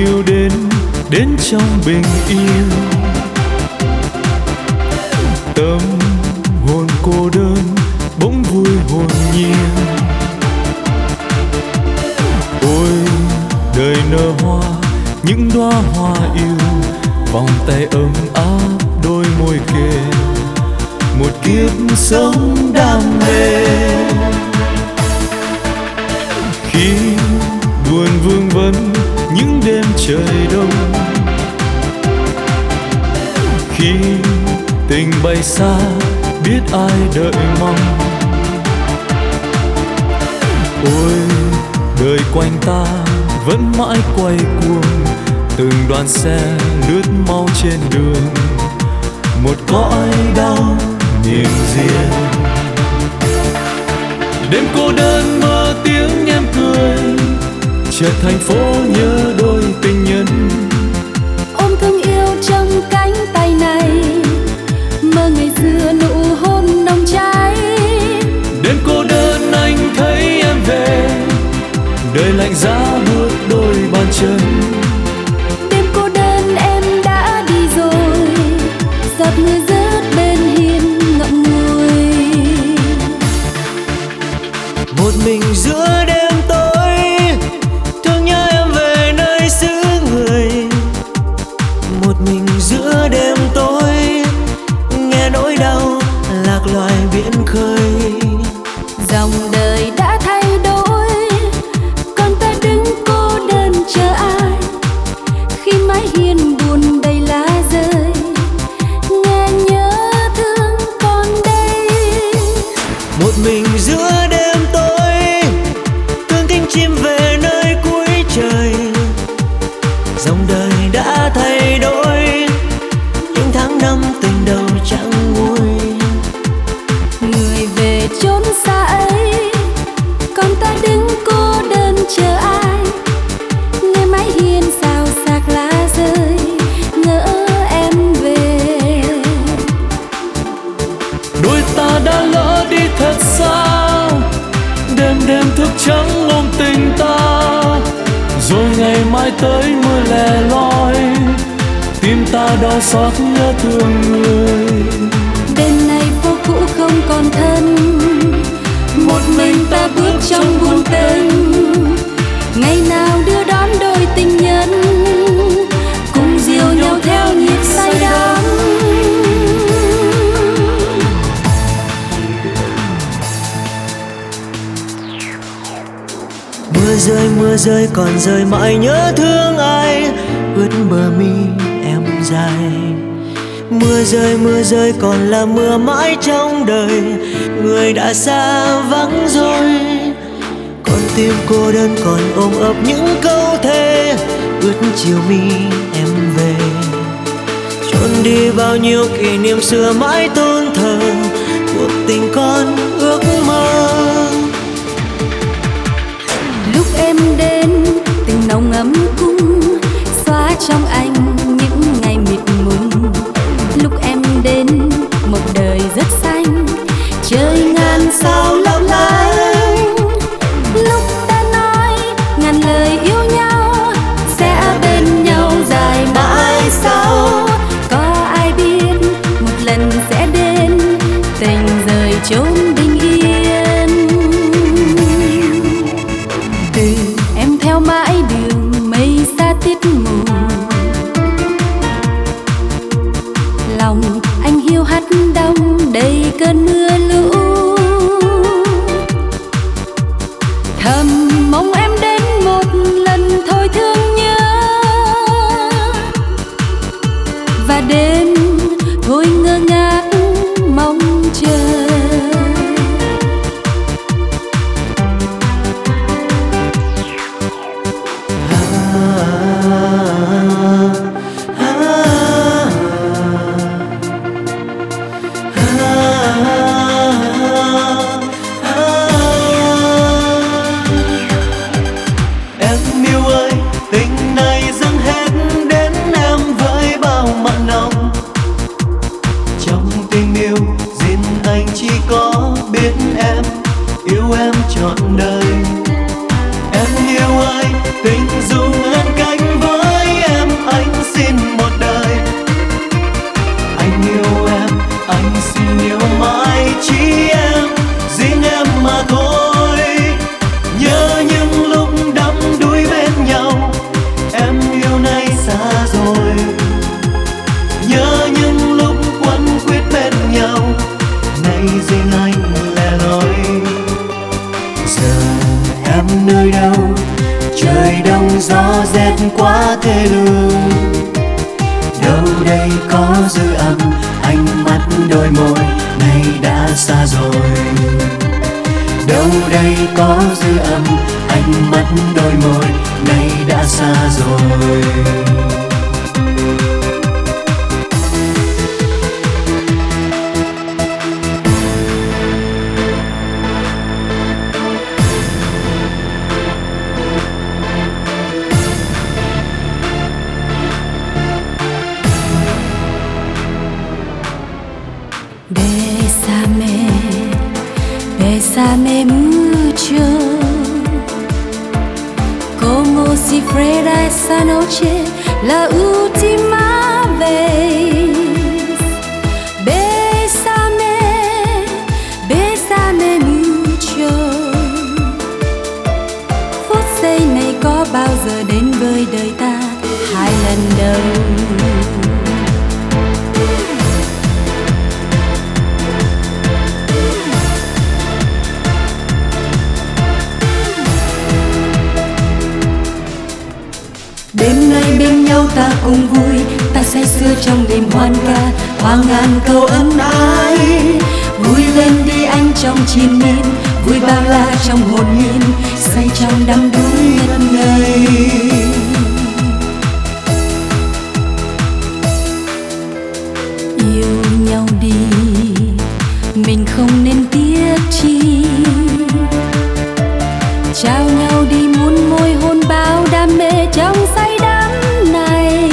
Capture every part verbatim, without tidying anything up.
yêu đến đến trong bình yên. Tâm hồn cô đơn bỗng vui hồn nhiên. Ôi đời nở hoa những đóa hoa yêu, vòng tay ấm áp đôi môi kề, một kiếp sống đam mê. Khi buồn vương vấn những đêm trời đông, khi tình bay xa biết ai đợi mong. Ôi đời quanh ta vẫn mãi quay cuồng, từng đoàn xe lướt mau trên đường, một cõi đau niềm riêng. Đêm cô đơn mơ tiếng em cười, chợt thành phố nhớ đôi tình nhân. Ôm thương yêu trong cánh tay này, mơ ngày xưa nụ hôn nồng cháy. Đêm cô đơn anh thấy em về, đời lạnh giá buốt đôi bàn chân. Đêm cô đơn em đã đi rồi, giọt mưa rớt bên hiên ngậm ngùi. Một mình giữa đêm tối, thương nhớ em về nơi xứ người. Một mình giữa đêm tối, nghe nỗi đau lạc loài biển khơi. Dòng đời đã thay đổi, còn ta đứng cô đơn chờ ai. Khi mái hiên buồn đầy lá rơi, nghe nhớ thương còn đây. Một mình giữa đêm tối, thương cánh chim về nơi cuối trời. Dòng đời đã thay đổi, những tháng năm tình đầu chẳng nguôi. Người về chốn xa ấy, còn ta đứng cô đơn chờ ai. Nghe mái hiên xào xạc lá rơi, ngỡ em về. Đôi ta đã lỡ đi thật xa, đêm đêm thức trắng ôm tình ta. Rồi ngày mai tới mưa lẻ loi, tim ta đau xót nhớ thương người. Đêm nay phố cũ không còn thân, một mình ta bước trong buồn tênh. Ngày nào đưa đón đôi tình nhân, cùng dìu nhau theo nhịp say đắm. Mưa rơi mưa rơi còn rơi mãi nhớ thương ai, ướt bờ mi em dài. Mưa rơi mưa rơi còn là mưa mãi trong đời, người đã xa vắng rồi. Con tim cô đơn còn ôm ấp những câu thề, ướt chiều mi em về. Trốn đi bao nhiêu kỷ niệm xưa mãi tôn thờ, cuộc tình con ước mơ. Lúc em đến tình nồng ấm cung, xóa trong anh những ngày mịt mùng. Lúc em đến một đời rất xanh, trời ngàn sao lấp lánh. Lúc ta nói ngàn lời yêu nhau, sẽ bên nhau dài mãi sau. Có ai biết một lần sẽ đến, tình rời chốn bình yên. Từ em theo mãi đường mây xa tiết mù, quá thê lương. Đâu đây có dư âm, ánh mắt đôi môi nay đã xa rồi. Đâu đây có dư âm, ánh mắt đôi môi nay đã xa rồi. Bésame, bésame mucho, como si fuera esa noche la última vez. Bésame, bésame mucho. Phút giây này có bao giờ đến với đời ta hai lần đầu. Đêm nay bên nhau ta cùng vui, ta say sưa trong đêm hoan ca, hoa ngàn câu ân ái. Vui lên đi anh trong triền miên, vui bao la trong hồn nhiên, say trong đắm đuối ngất ngây. Yêu nhau đi, mình không nên tiếc chi. Trao nhau đi muôn môi hôn bao đam mê trong say đắm này.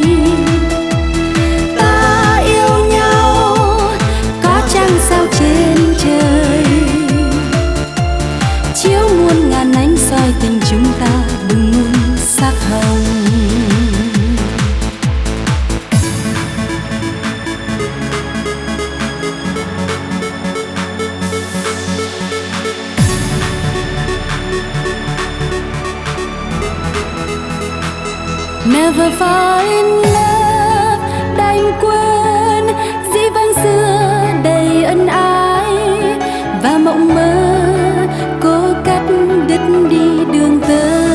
Ta yêu nhau có trăng sao trên trời, chiếu muôn ngàn ánh soi tình chúng ta bừng muôn sắc hồng. Never fall in love, đành quên dĩ vãng xưa đầy ân ái. Và mộng mơ cố cắt đứt đi đường tơ.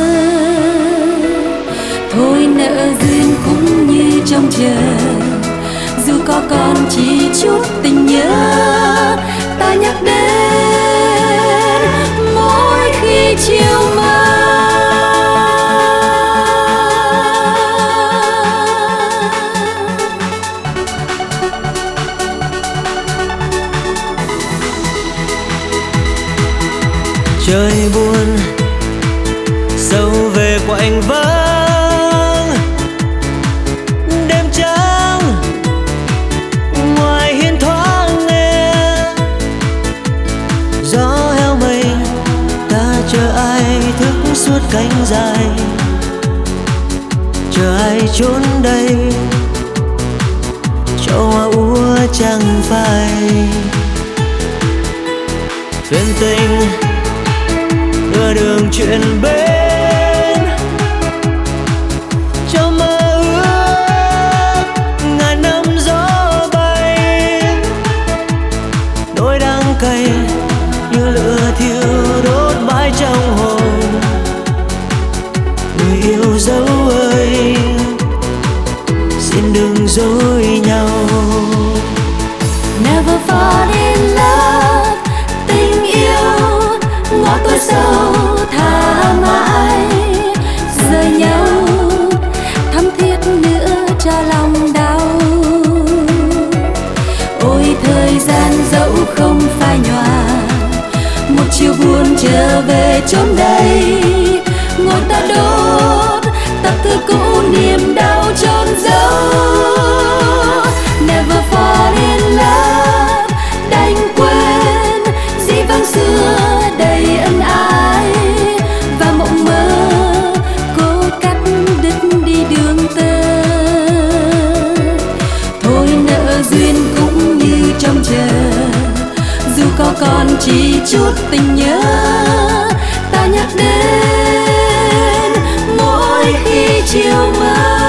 Thôi nợ duyên cũng như trông chờ, dù có còn chỉ chút tình nhớ. Ta nhắc đến mỗi khi chiều mơ. Trời buồn sâu về quạnh vắng, đêm trắng ngoài hiên thoáng nghe. Gió heo mây ta chờ ai thức suốt cánh dài, chờ ai trốn đây cho hoa úa chẳng phai. Duyên tình đưa đường chuyện bên, cho mơ ước ngàn năm gió bay. Nỗi đắng cay như lửa thiêu đốt mãi trong hồn. Người yêu dấu ơi, xin đừng dối nhau. Never fall in love, tình yêu ngõ tối sâu tha mãi. Rời nhau thắm thiết nữa cho lòng đau. Ôi thời gian dẫu không phai nhòa, một chiều buồn trở về chốn đây. Ngồi ta đốt tập thư cũ niềm đau chôn giấu. Never fall in love, đành quên dĩ vãng xưa đầy ân ái. Và mộng mơ cố cắt đứt đi đường tơ. Thôi nợ duyên cũng như trông chờ, dù có còn chỉ chút tình nhớ. Ta nhắc đến mỗi khi chiều mơ.